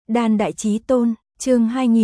Đan Đại Chí Tôn, chương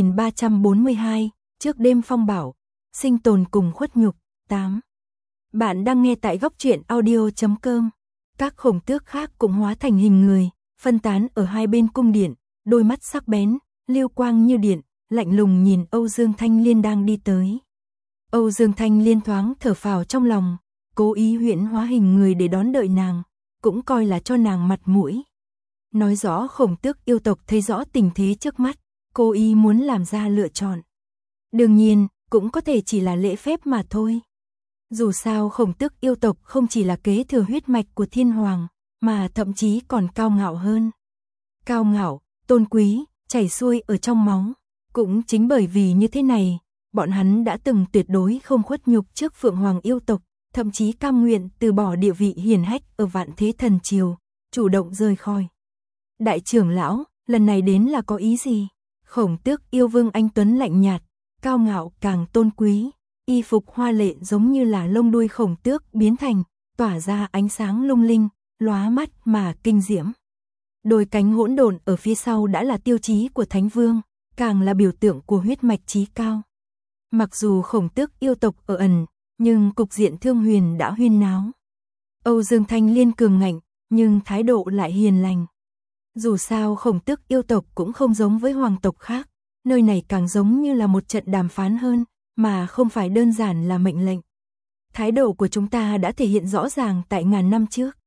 2342, trước đêm phong bảo, sinh tồn cùng khuất nhục, 8. Bạn đang nghe tại góc truyện audio.com. Các khổng tước khác cũng hóa thành hình người, phân tán ở hai bên cung điện, đôi mắt sắc bén, lưu quang như điện, lạnh lùng nhìn Âu Dương Thanh Liên đang đi tới. Âu Dương Thanh Liên thoáng thở phào trong lòng, cố ý huyễn hóa hình người để đón đợi nàng, cũng coi là cho nàng mặt mũi. Nói rõ khổng tước yêu tộc thấy rõ tình thế trước mắt, cố ý muốn làm ra lựa chọn. Đương nhiên, cũng có thể chỉ là lễ phép mà thôi. Dù sao khổng tước yêu tộc không chỉ là kế thừa huyết mạch của thiên hoàng, mà thậm chí còn cao ngạo hơn. Cao ngạo, tôn quý, chảy xuôi ở trong máu. Cũng chính bởi vì như thế này, bọn hắn đã từng tuyệt đối không khuất nhục trước Phượng Hoàng yêu tộc, thậm chí cam nguyện từ bỏ địa vị hiển hách ở Vạn Thế Thần Triều, chủ động rời khỏi. Đại trưởng lão, lần này đến là có ý gì? Khổng tước yêu vương anh tuấn lạnh nhạt, cao ngạo càng tôn quý, y phục hoa lệ giống như là lông đuôi khổng tước biến thành, tỏa ra ánh sáng lung linh, lóa mắt mà kinh diễm. Đôi cánh hỗn độn ở phía sau đã là tiêu chí của Thánh Vương, càng là biểu tượng của huyết mạch chí cao. Mặc dù khổng tước yêu tộc ở ẩn, nhưng cục diện Thương Huyền đã huyên náo. Âu Dương Thanh Liên cường ngạnh, nhưng thái độ lại hiền lành. Dù sao khổng tước yêu tộc cũng không giống với hoàng tộc khác, nơi này càng giống như là một trận đàm phán hơn, mà không phải đơn giản là mệnh lệnh. Thái độ của chúng ta đã thể hiện rõ ràng tại ngàn năm trước.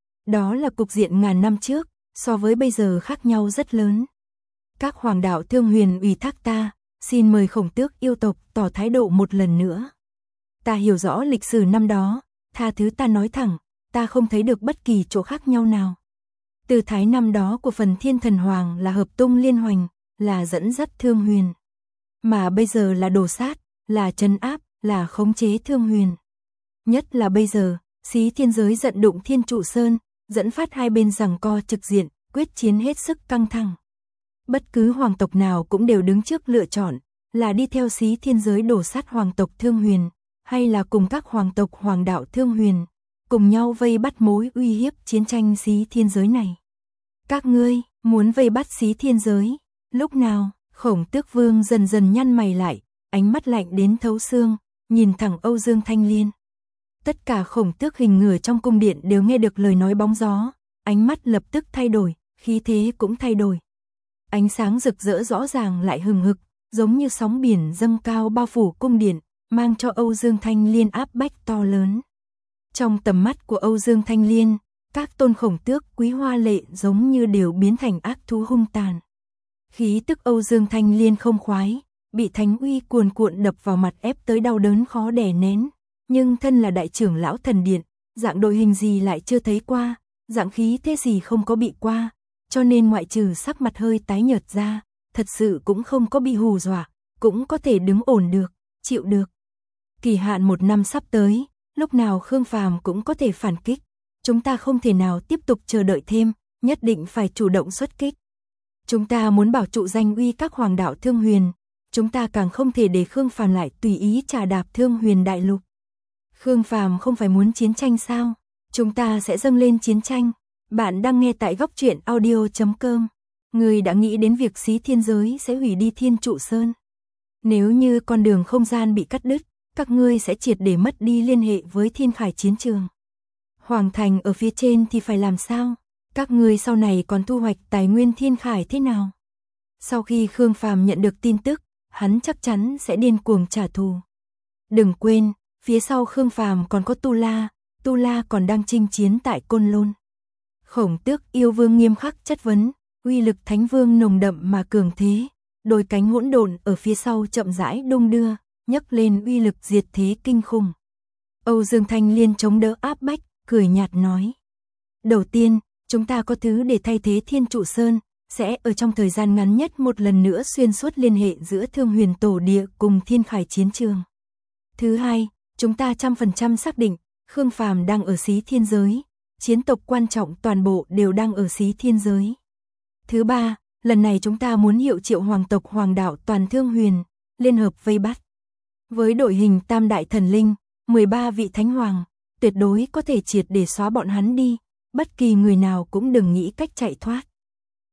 Đó là cục diện ngàn năm trước, so với bây giờ khác nhau rất lớn. Các hoàng đạo Thương Huyền ủy thác ta, xin mời khổng tước yêu tộc tỏ thái độ một lần nữa. Ta hiểu rõ lịch sử năm đó, tha thứ ta nói thẳng, ta không thấy được bất kỳ chỗ khác nhau nào. Từ thái năm đó của phần Thiên Thần Hoàng là hợp tung liên hoành, là dẫn dắt Thương Huyền. Mà bây giờ là đổ sát, là trấn áp, là khống chế Thương Huyền. Nhất là bây giờ, Xí Thiên Giới giận đụng Thiên Trụ Sơn, dẫn phát hai bên giằng co trực diện, quyết chiến hết sức căng thẳng. Bất cứ hoàng tộc nào cũng đều đứng trước lựa chọn, là đi theo Xí Thiên Giới đổ sát hoàng tộc Thương Huyền, hay là cùng các hoàng tộc hoàng đạo Thương Huyền, cùng nhau vây bắt mối uy hiếp chiến tranh Xí Thiên Giới này. Các ngươi, muốn vây bắt Xí Thiên Giới, lúc nào? Khổng tước vương dần dần nhăn mày lại, ánh mắt lạnh đến thấu xương, nhìn thẳng Âu Dương Thanh Liên. Tất cả khổng tước hình người trong cung điện đều nghe được lời nói bóng gió, ánh mắt lập tức thay đổi, khí thế cũng thay đổi. Ánh sáng rực rỡ rõ ràng lại hừng hực, giống như sóng biển dâng cao bao phủ cung điện, mang cho Âu Dương Thanh Liên áp bách to lớn. Trong tầm mắt của Âu Dương Thanh Liên, các tôn khổng tước quý hoa lệ giống như đều biến thành ác thú hung tàn. Khí tức Âu Dương Thanh Liên không khoái, bị thánh uy cuồn cuộn đập vào mặt ép tới đau đớn khó đè nén. Nhưng thân là đại trưởng lão thần điện, dạng đội hình gì lại chưa thấy qua, dạng khí thế gì không có bị qua, cho nên ngoại trừ sắc mặt hơi tái nhợt ra, thật sự cũng không có bị hù dọa, cũng có thể đứng ổn được, chịu được. Kỳ hạn 1 năm sắp tới, lúc nào Khương Phàm cũng có thể phản kích. Chúng ta không thể nào tiếp tục chờ đợi thêm, nhất định phải chủ động xuất kích. Chúng ta muốn bảo trụ danh uy các hoàng đạo Thương Huyền, chúng ta càng không thể để Khương Phàm lại tùy ý trà đạp Thương Huyền đại lục. Khương Phàm không phải muốn chiến tranh sao? Chúng ta sẽ dâng lên chiến tranh. Bạn đang nghe tại góc truyện audio.com. Người đã nghĩ đến việc Xí Thiên Giới sẽ hủy đi Thiên Trụ Sơn. Nếu như con đường không gian bị cắt đứt, các ngươi sẽ triệt để mất đi liên hệ với Thiên Khải chiến trường. Hoàng thành ở phía trên thì phải làm sao? Các ngươi sau này còn thu hoạch tài nguyên Thiên Khải thế nào? Sau khi Khương Phàm nhận được tin tức, hắn chắc chắn sẽ điên cuồng trả thù. Đừng quên, phía sau Khương Phàm còn có Tu La còn đang chinh chiến tại Côn Lôn. Khổng tước yêu vương nghiêm khắc chất vấn, uy lực Thánh Vương nồng đậm mà cường thế, đôi cánh hỗn độn ở phía sau chậm rãi đung đưa, nhấc lên uy lực diệt thế kinh khủng. Âu Dương Thanh Liên chống đỡ áp bách, cười nhạt nói: đầu tiên, chúng ta có thứ để thay thế Thiên Trụ Sơn, sẽ ở trong thời gian ngắn nhất một lần nữa xuyên suốt liên hệ giữa Thương Huyền tổ địa cùng Thiên Khải chiến trường. Thứ hai, chúng ta 100% xác định, Khương Phàm đang ở Xí Thiên Giới, chiến tộc quan trọng toàn bộ đều đang ở Xí Thiên Giới. Thứ ba, lần này chúng ta muốn hiệu triệu hoàng tộc hoàng đạo toàn Thương Huyền, liên hợp vây bắt. Với đội hình tam đại thần linh, 13 vị thánh hoàng, tuyệt đối có thể triệt để xóa bọn hắn đi, bất kỳ người nào cũng đừng nghĩ cách chạy thoát.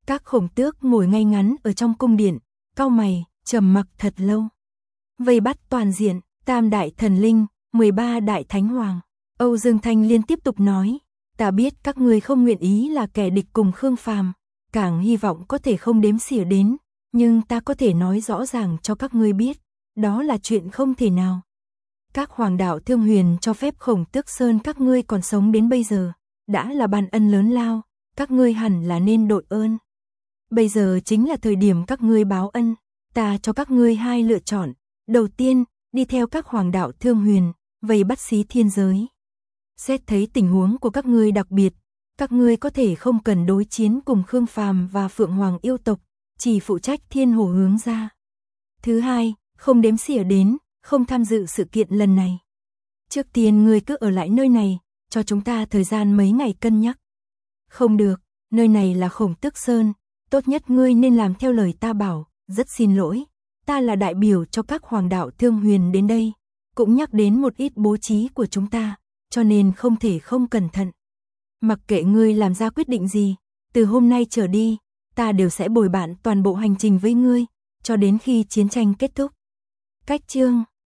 Các khổng tước ngồi ngay ngắn ở trong cung điện, cau mày, trầm mặc thật lâu. Vây bắt toàn diện, tam đại thần linh, 13 đại thánh hoàng. Âu Dương Thanh Liên tiếp tục nói, ta biết các ngươi không nguyện ý là kẻ địch cùng Khương Phàm, càng hy vọng có thể không đếm xỉa đến, nhưng ta có thể nói rõ ràng cho các ngươi biết, đó là chuyện không thể nào. Các hoàng đạo Thương Huyền cho phép Khổng Tước Sơn các ngươi còn sống đến bây giờ, đã là ban ân lớn lao, các ngươi hẳn là nên đội ơn. Bây giờ chính là thời điểm các ngươi báo ân, ta cho các ngươi hai lựa chọn. Đầu tiên, đi theo các hoàng đạo Thương Huyền, vây bắt Xí Thiên giới. Xét thấy tình huống của các ngươi đặc biệt, các ngươi có thể không cần đối chiến cùng Khương Phàm và Phượng Hoàng yêu tộc, chỉ phụ trách Thiên Hồ hướng ra. Thứ hai, không đếm xỉa đến, không tham dự sự kiện lần này. Trước tiên ngươi cứ ở lại nơi này, cho chúng ta thời gian mấy ngày cân nhắc. Không được, nơi này là Khổng Tước Sơn, tốt nhất ngươi nên làm theo lời ta bảo, rất xin lỗi. Ta là đại biểu cho các hoàng đạo Thương Huyền đến đây, cũng nhắc đến một ít bố trí của chúng ta, cho nên không thể không cẩn thận. Mặc kệ ngươi làm ra quyết định gì, từ hôm nay trở đi, ta đều sẽ bồi bạn toàn bộ hành trình với ngươi, cho đến khi chiến tranh kết thúc. Cách chương